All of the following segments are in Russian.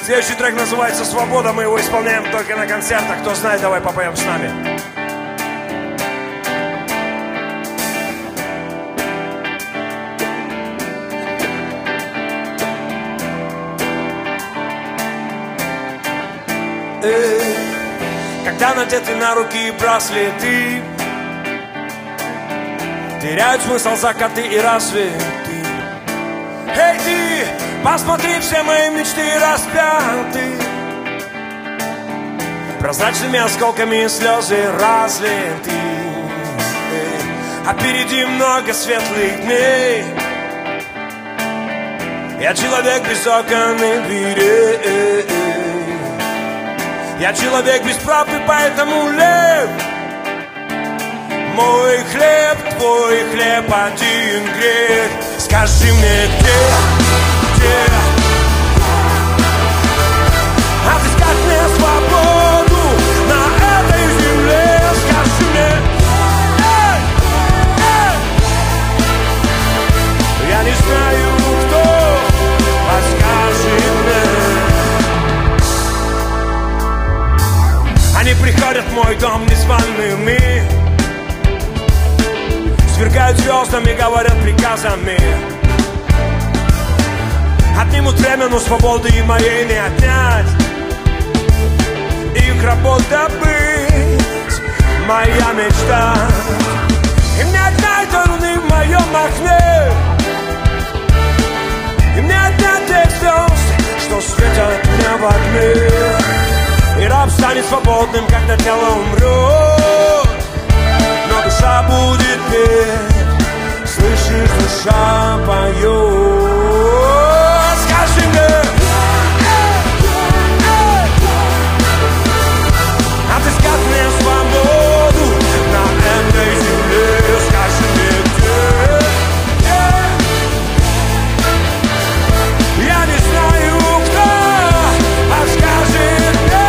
Следующий трек называется «Свобода». Мы его исполняем только на концертах. Кто знает, давай попоем с нами. Когда надеты на руки браслеты, теряют смысл закаты и рассветы. Эй, ты, посмотри, все мои мечты распяты прозрачными осколками слезы разлиты. А впереди много светлых дней. Я человек без окон и дверей. Я человек без прав, и поэтому лев. Мой хлеб, твой хлеб, один грех. Скажи мне, где отыскать мне свободу на этой земле? Скажи мне, я не знаю, кто подскажет мне. Они приходят в мой дом незваными, свергают звездами, говорят приказами. Отнимут время, но свободы и моей не отнять. Их работа быть, моя мечта. И мне отнять руны в моем окне. И мне отнять тех звезд, что светят мне в окне. И раб станет свободным, когда тело умрет, но душа будет петь. Слышишь, душа поет. Скажи мне, отыскать мне свободу на этой земле. Скажи мне, где я не знаю, кто подскажет мне.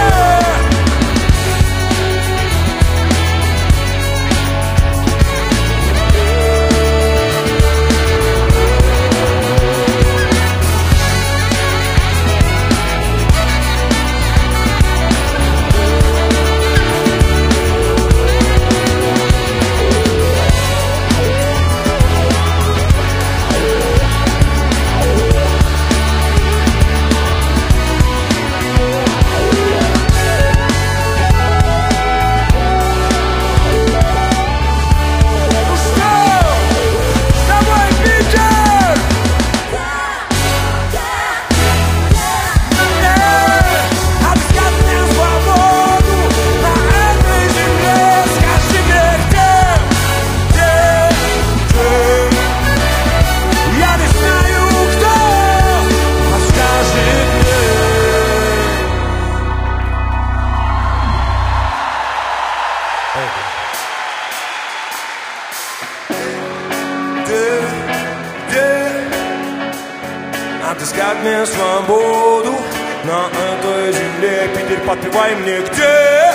Отыскать мне свободу на этой земле. Питер, подпевай мне, где?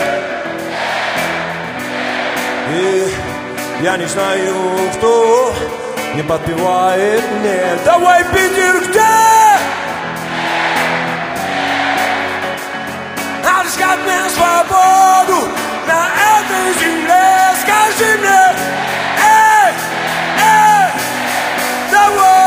И я не знаю, кто не подпевает мне. Давай, Питер, где? Отыскать мне свободу на этой земле. Скажи мне, эй, давай.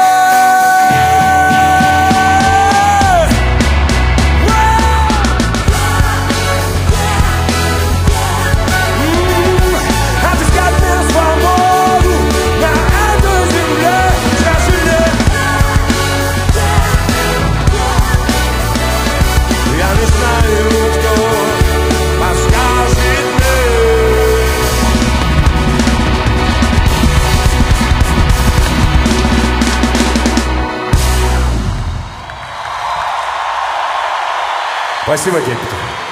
Спасибо, Геппи.